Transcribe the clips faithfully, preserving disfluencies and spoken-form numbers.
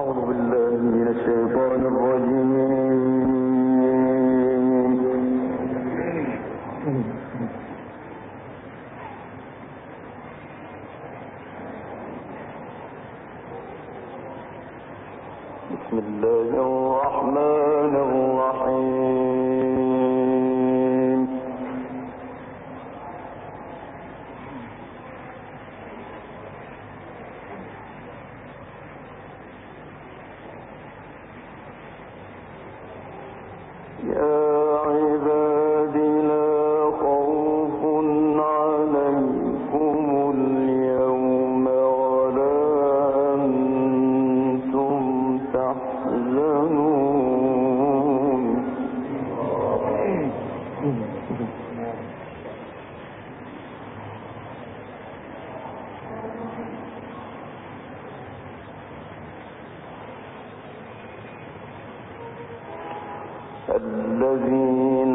الذين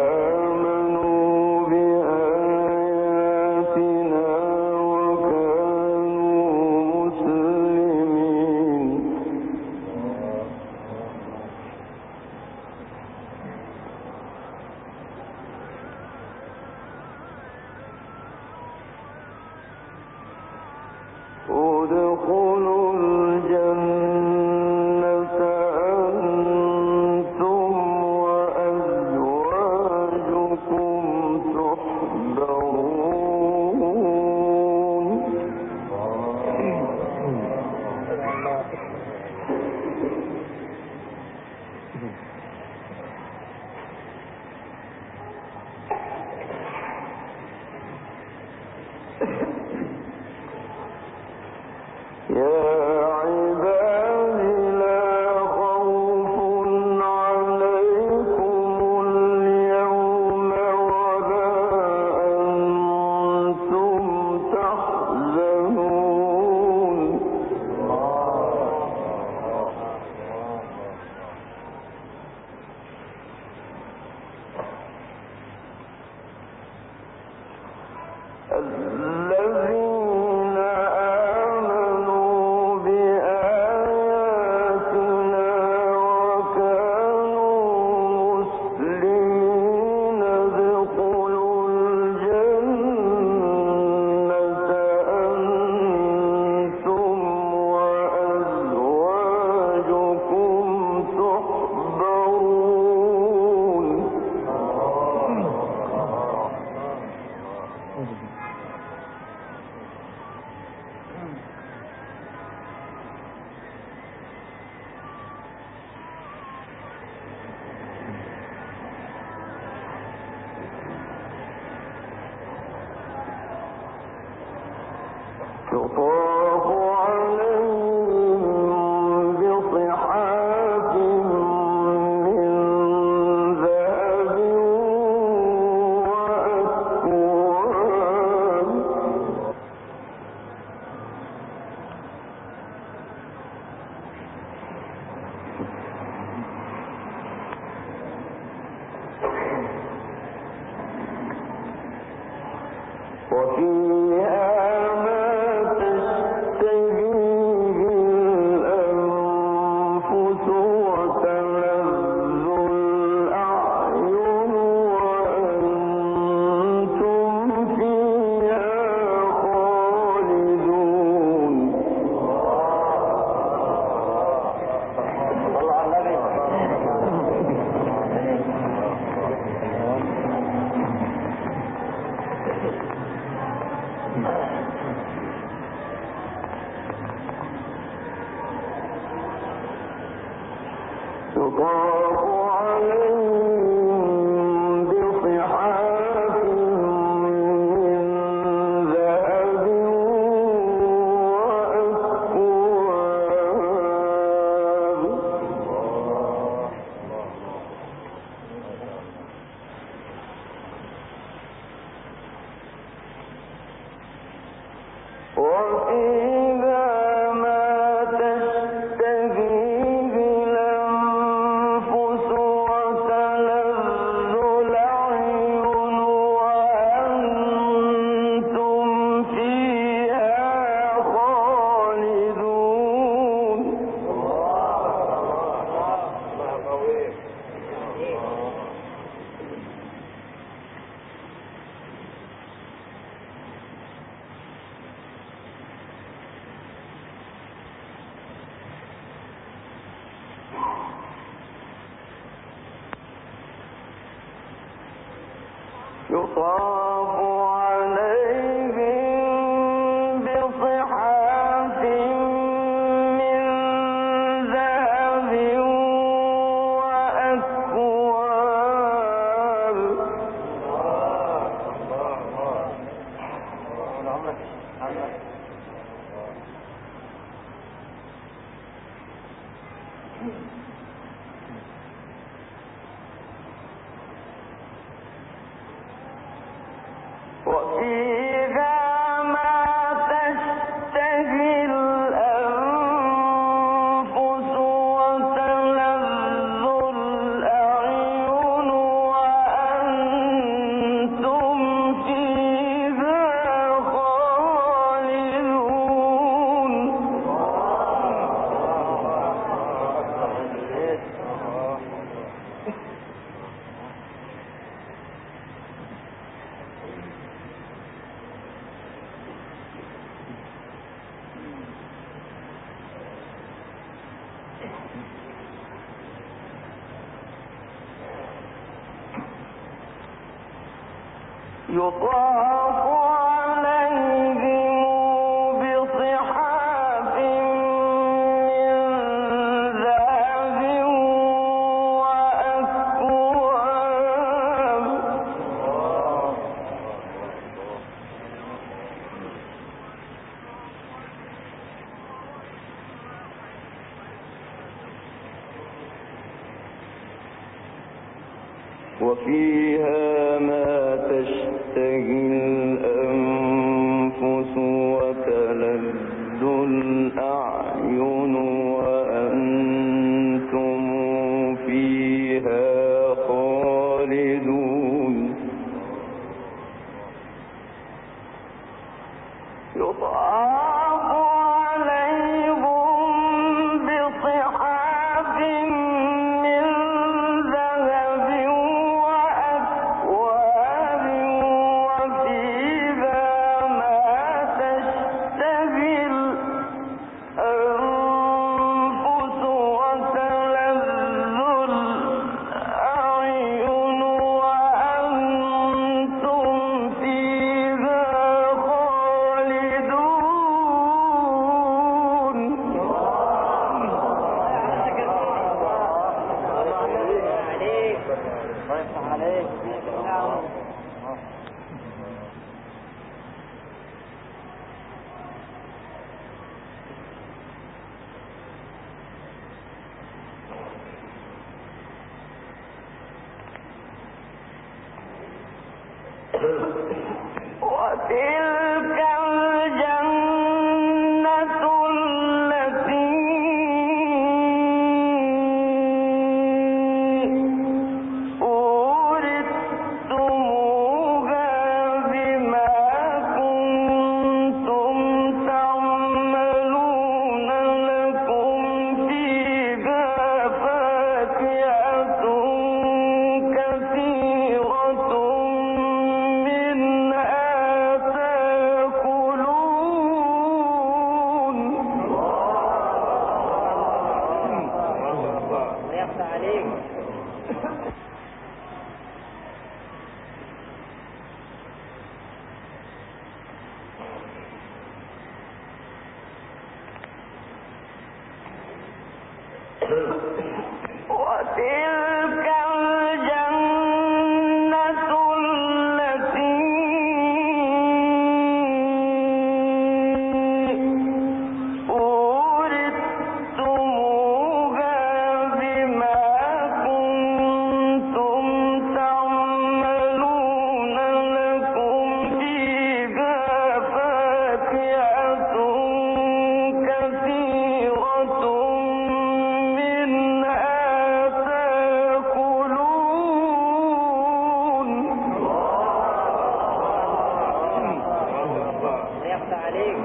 آمنوا بآياتنا وكانوا مسلمين. ادخلوا الجنة أنتم وأزواجكم تحبرون. يا عباد لا خوف عليكم اليوم ولا أنتم تحزنون. الذين آمنوا بآياتنا وكانوا مسلمين ادخلوا الجنة أنتم وأزواجكم تحبرون. يطاف عليهم بصحاف من ذهب وأكواب. وفيها ما تشتهيه الأنفس وتلذ الأعين وأنتم فيها خالدون. يطاف عليهم بصحاف من ذهب وأكواب. وفيها ما تشتهيه الأنفس يطاف عليهم بصحاف من ذهب وأكواب وفيها ما تشتهي الأنفس وتلذ الأعين وأنتم فيها خالدون يطاف عليهم بصحاف من ذهب وأكواب وفيها ما تشتهي الأنفس وتلذ الأعين وأنتم فيها خالدون وتلك الجنة التي أورثتموها بما كنتم تعملون لكم فيها فاكهة كثيرة منها تأكلون يفتح عليك. وتلك الجنة التي أورثتموها بما كنتم تعملون لكم فيها فاكهة كثيرة منها تأكلون يفتح عليك.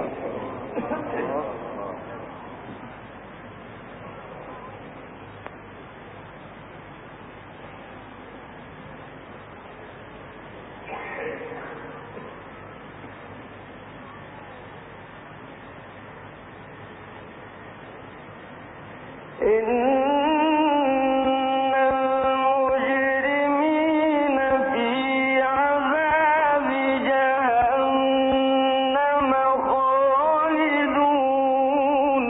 إن المجرمين في عذاب جهنم خالدون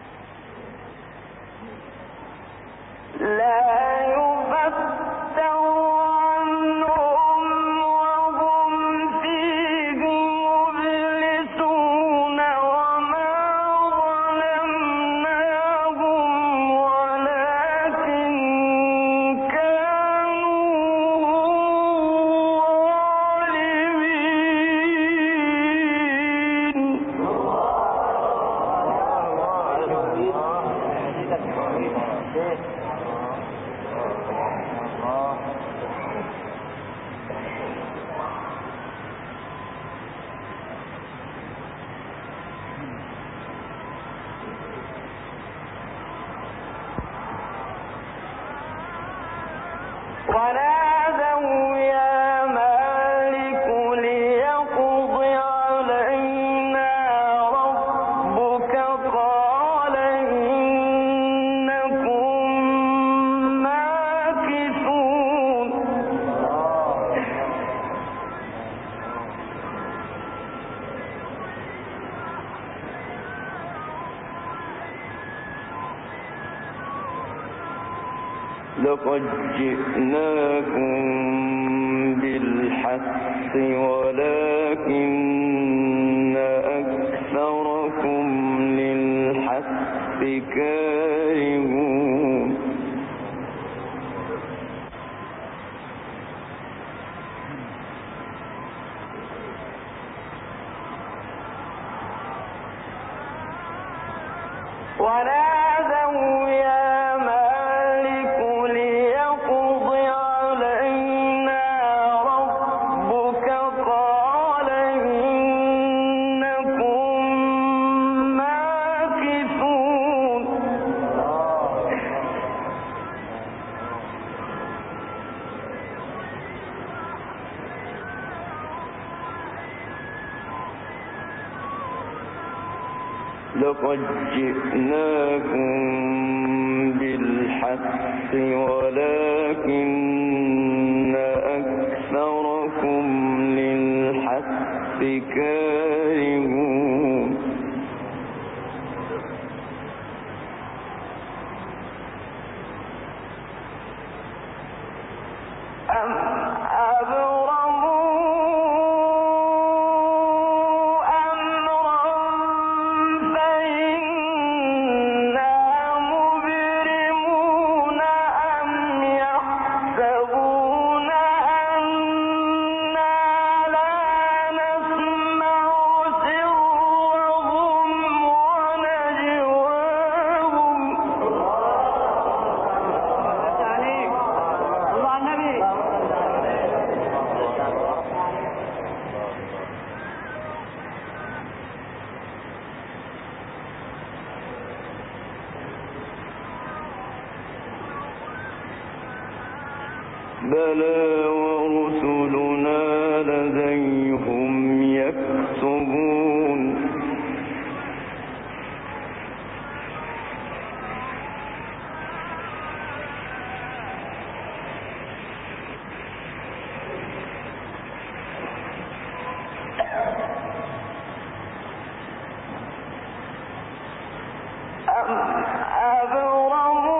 لا يفتح ونادوا يا مالك ليقض علينا ربك قال إنكم ماكثون لقد جئناكم بالحق ولكن أكثركم للحق كارهون ونادوا يا مالك ليقض علينا ربك قال إنكم ماكثون لقد جئناكم بالحق ولكن أكثركم للحق كارهون أم أبرموا بلى ورسلنا لديهم يكتبون أم أبرموا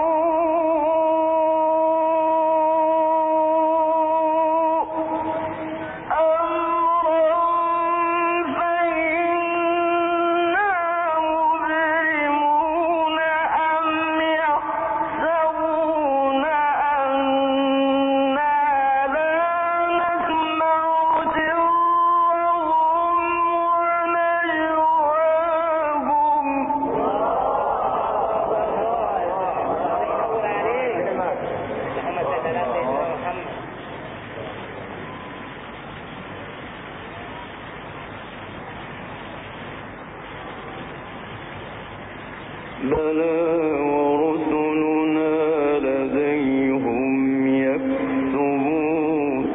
بلى ورسلنا لديهم يكتبون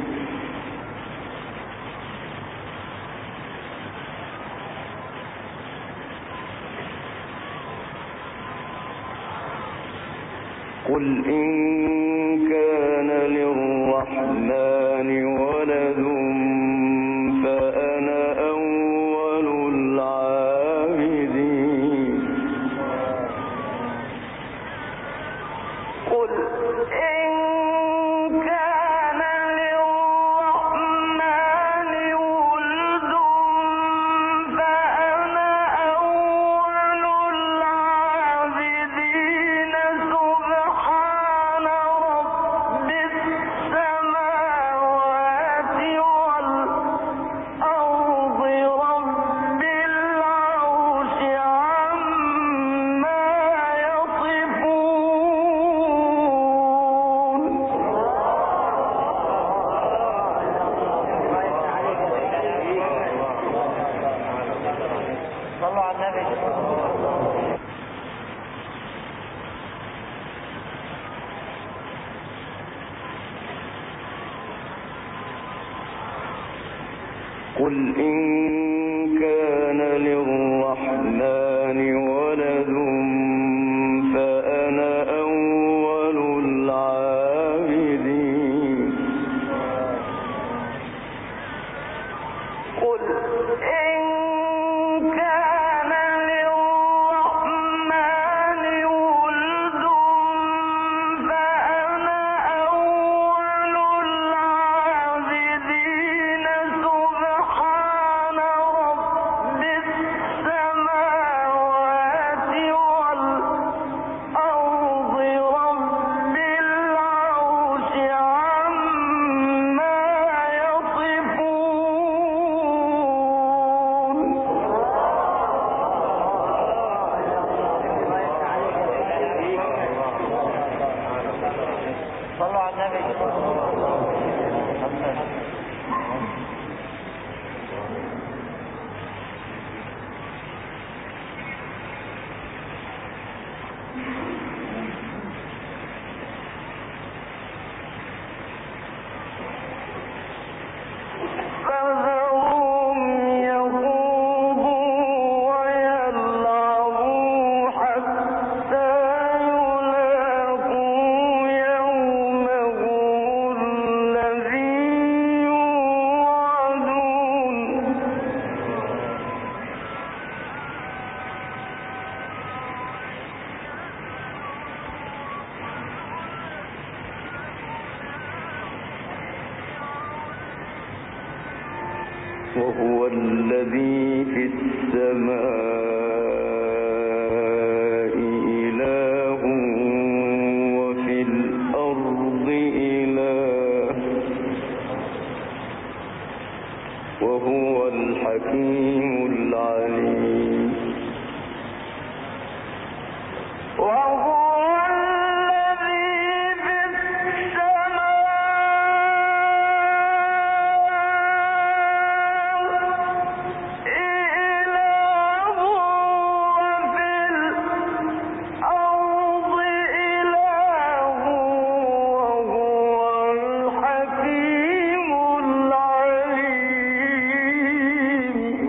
قل إن كان للرحمن ولد فأنا أول العابدين قل إن كان للرحمن ولد فأنا أول العابدين سبحان رب السماوات والأرض رب العرش عما يصفون قل إن كان للرحمن ولد فأنا أول العابدين قل إن كان للرحمن ولد فأنا أول العابدين سبحان رب السماوات والأرض رب العرش عما يصفون صلوا على النبي. فذرهم يخوضوا ويلعبوا حتى يلاقوا يومهم الذي يوعدون وهو الذي في السماء إله وفي الأرض إله وهو الحكيم العليم وهو الذي في السماء إله وفي الأرض إله وهو الحكيم العليم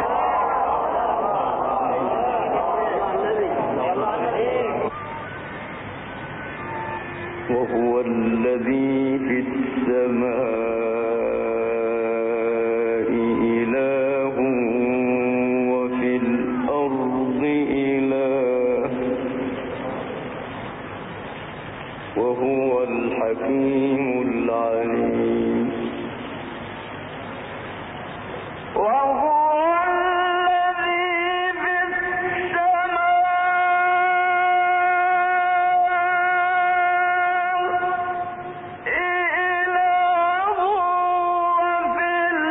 وهو الذي في السماء إله وفي الأرض إله وهو الحكيم العليم وهو الذي في السماء إله وفي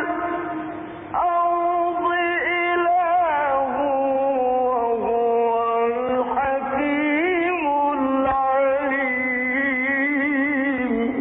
الأرض إله وهو الحكيم العليم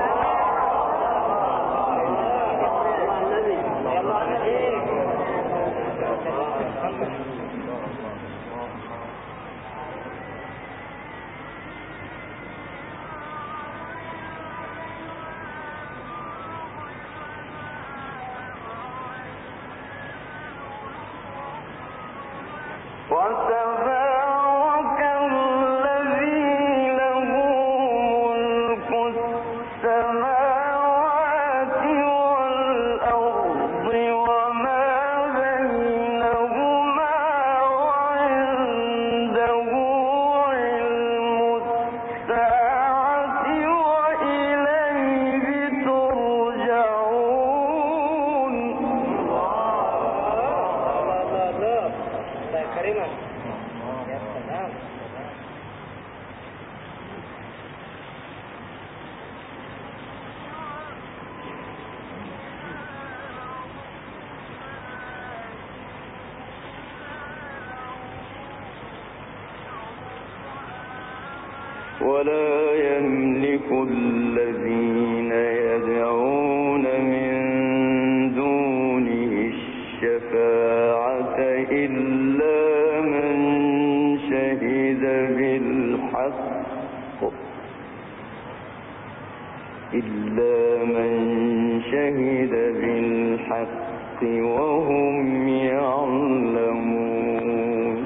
وتبارك الذي له ملك السماوات والأرض وما بينهما وعنده علم الساعة وإليه ترجعون كريما يا سلام. ولا يملك الذين يدعون من دونه الشفاعة إلا من شهد بالحق إلا من شهد بالحق وهم يعلمون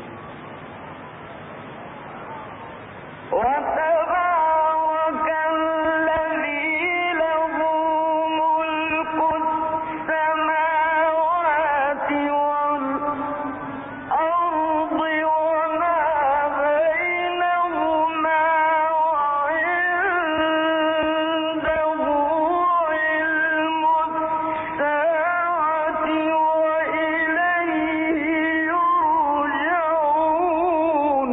وتبارك الذي له ملك السماوات والأرض وما بينهما وعنده علم الساعة وإليه يرجعون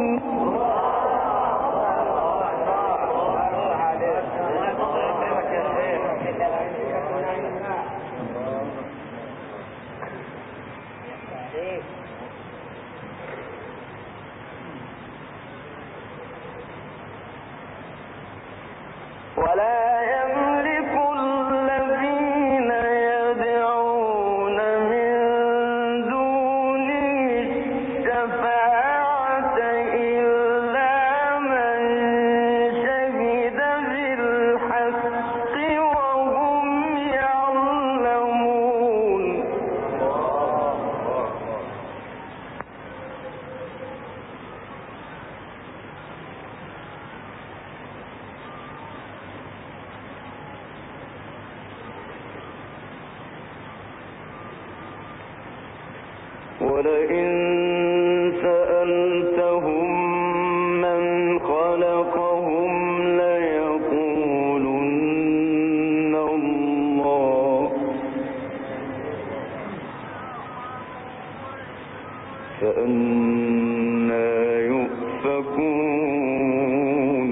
ولا يملك الذين يدعون من دونه الشفاعة إلا من شهد بالحق وهم يعلمون ولئن سألتهم من خلقهم ليقولن الله فأنى يؤفكون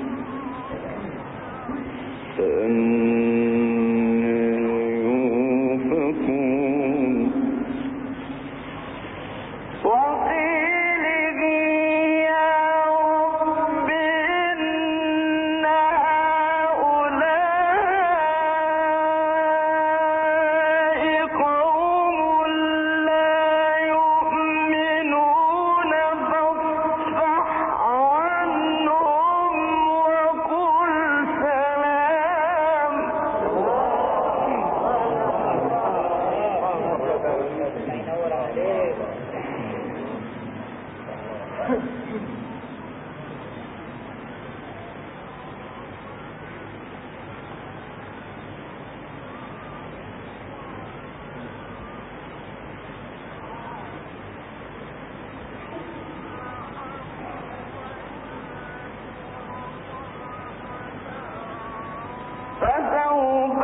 فأنى يؤفكون وقيله يا رب إن هؤلاء قوم لا يؤمنون فاصفح عنهم وقل سلام فسوف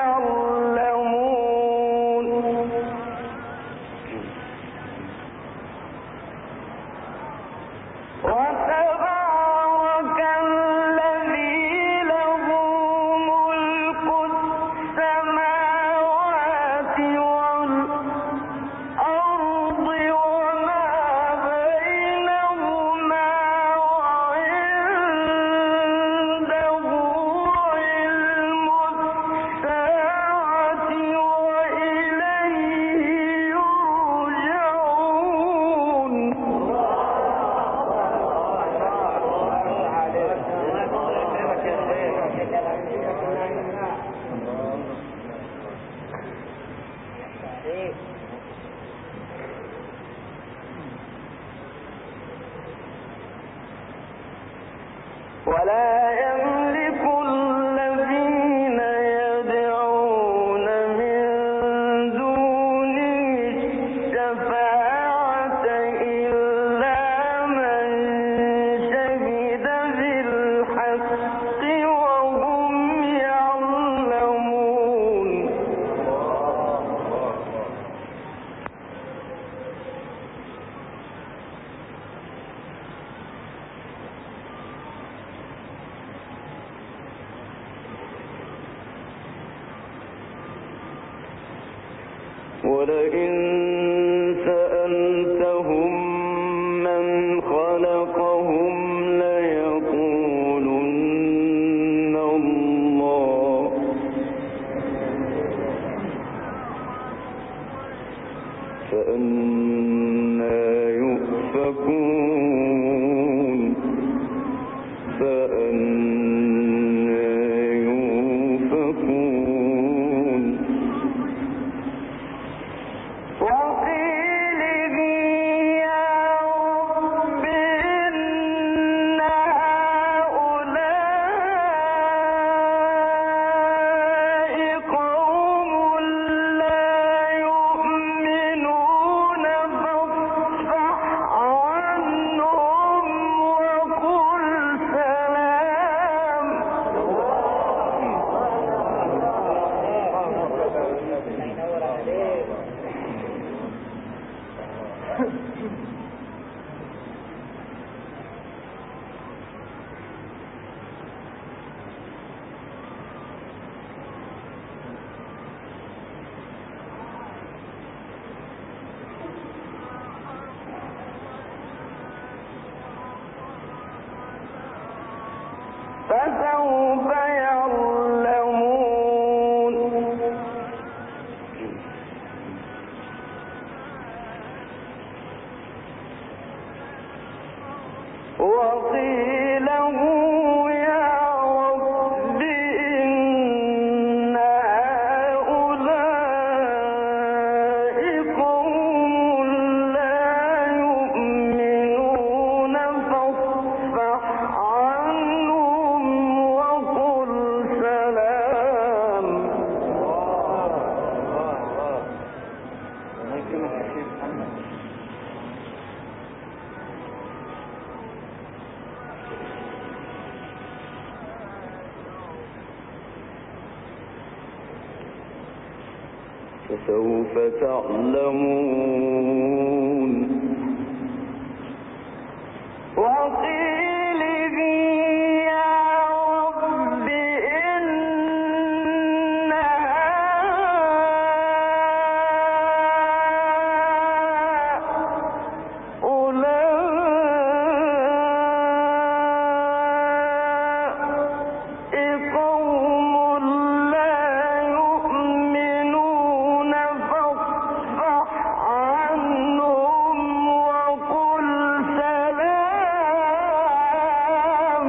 يعلمون وتبارك الذي له ملك السماوات والأرض وما بينهما وعنده علم الساعة وإليه يرجعون ولا يملك الذين يدعون من دونه الشفاعة إلا من شهد بالحق وهم يعلمون ولئن سألتهم من خلقهم ليقولن الله فأنى يؤفكون فأنى يؤفكون فسوف تعلمون وقيله يا رب إن هؤلاء قوم لا يؤمنون فاصفح عنهم وقل سلام.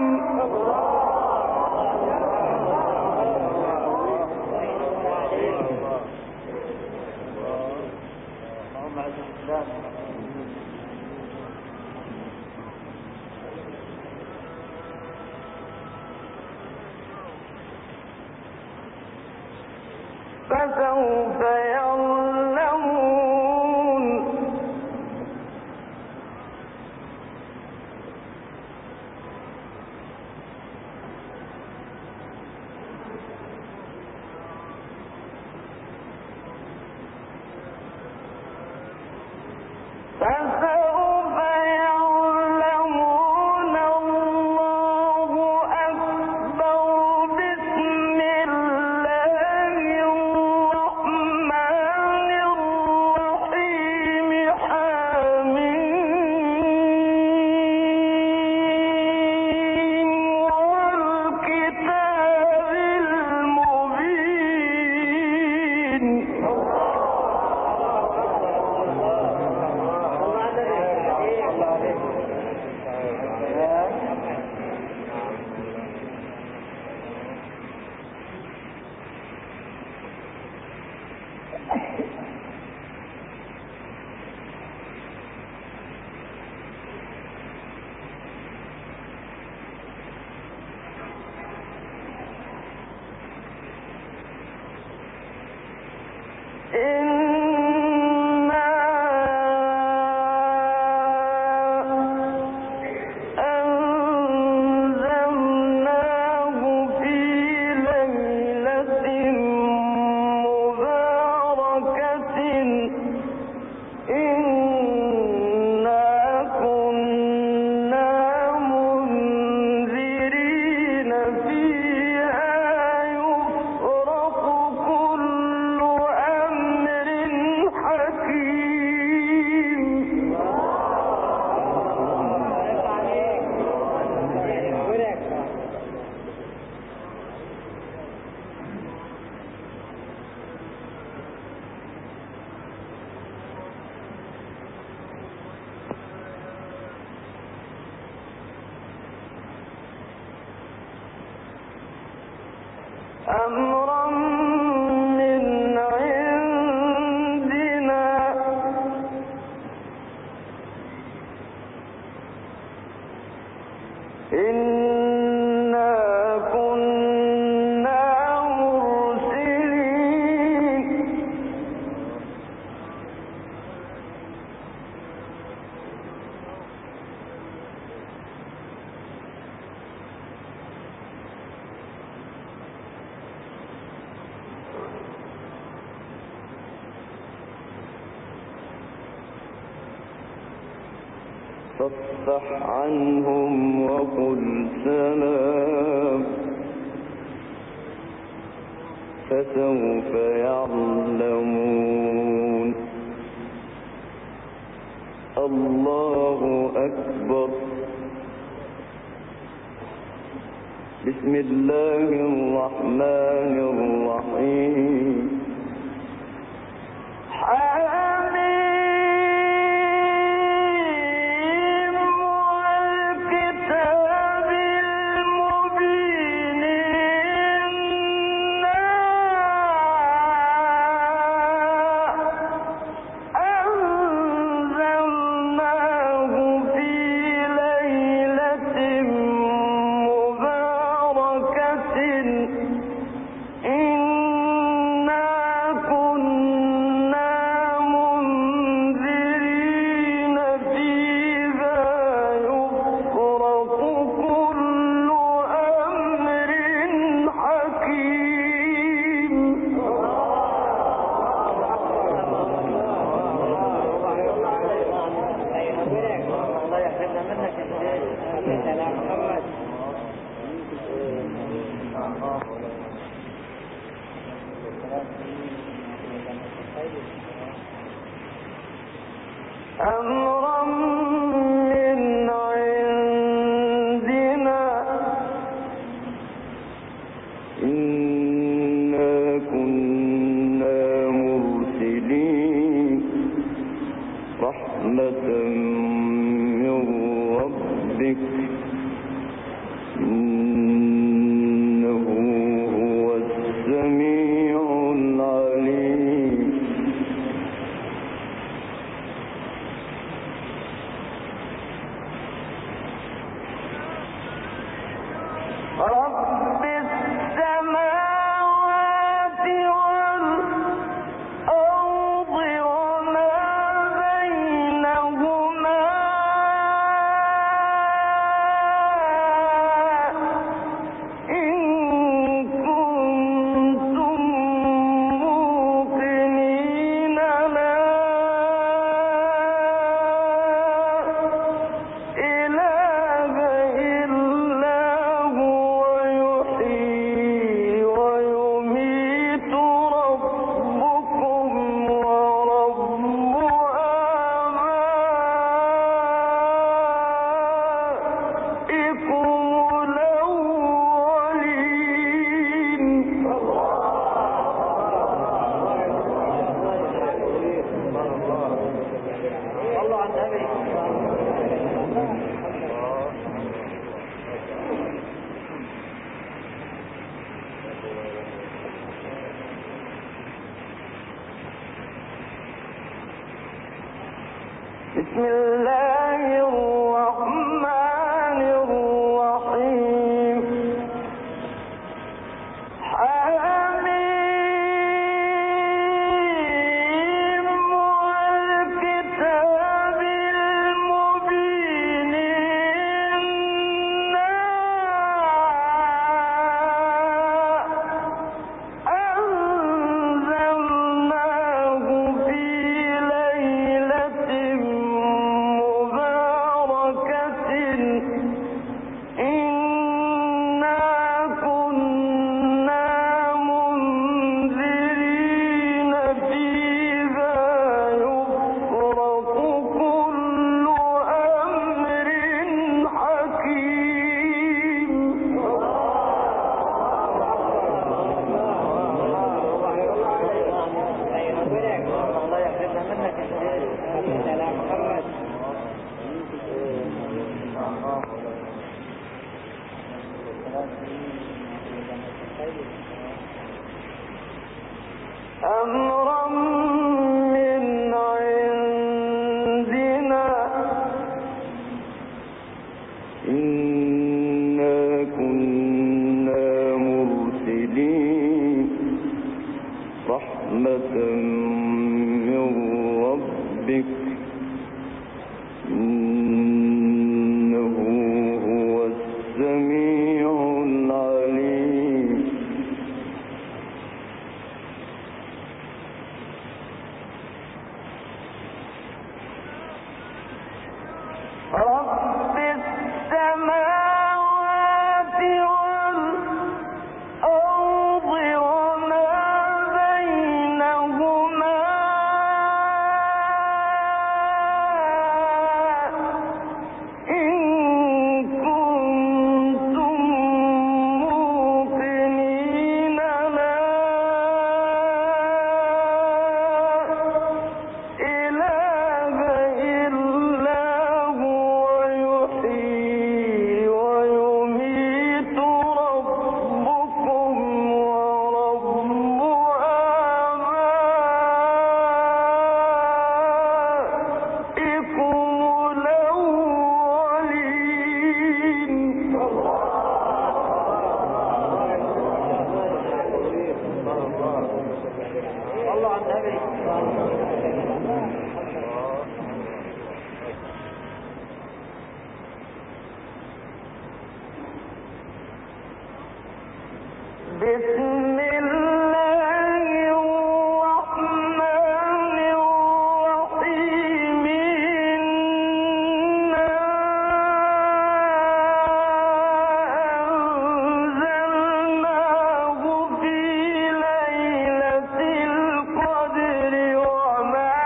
اللهم اعز الاسلام. فسوف يعلمون فسوف يعلمون الله أكبر. بسم الله الرحمن الرحيم. حميم والكتاب المبين. إنا أنزلناه في ليلة مباركة إنا كنا منذرين فيها يفرق كل أمر حكيم. أمرا من عندنا إنا كنا مرسلين. فاصفح عنهم وقل سلام. فسوف يعلمون. الله أكبر. بسم الله الرحمن الرحيم. حميم والكتاب المبين. إنا أنزلناه في ليلة مباركة إنا كنا بسم الله الرحمن الرحيم حميم والكتاب المبين إنا أنزلناه في ليلة مباركة إنا كنا منذرين فيها يفرق كل أمر حكيم الله يحفظنا منك سلام محمد. أمرا من عندنا إنا كنا مرسلين رحمة من ربك إنه هو السميع العليم رب السماوات والأرض وما بينهما إن كنتم موقنين لا إله إلا هو يحيي ويميت ربكم ورب آبائكم الأولين الله عن النبي. بسم الله الرحمن الرحيم إنا أنزلناه في ليلة القدر وما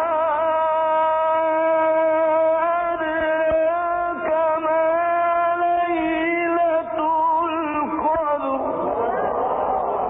أدراك ما ليلة القدر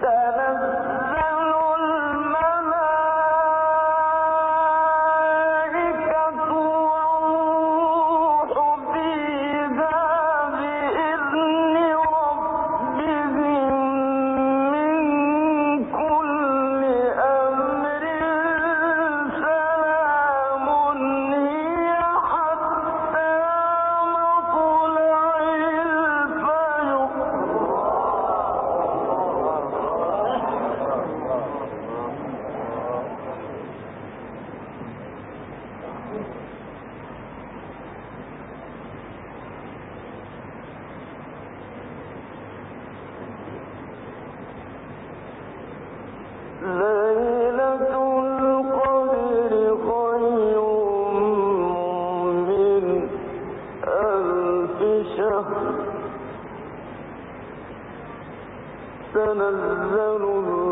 تنزل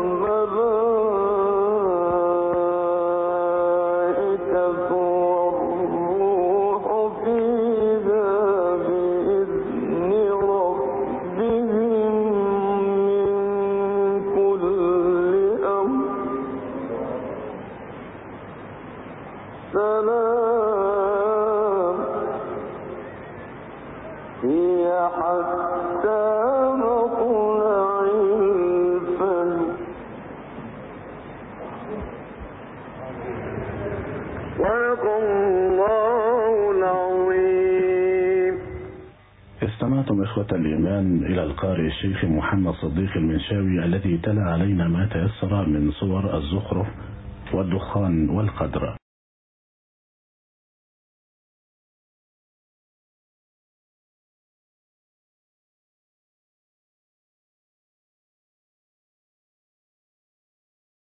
الملائكة والروح فيها بإذن ربهم من كل أمر سلام هي حتى مطلع الفجر صدق الله العظيم. استمعتم إخوة الإيمان إلى القارئ الشيخ محمد صديق المنشاوي الذي تلا علينا ما تيسر من صور الزخرف والدخان والقدر.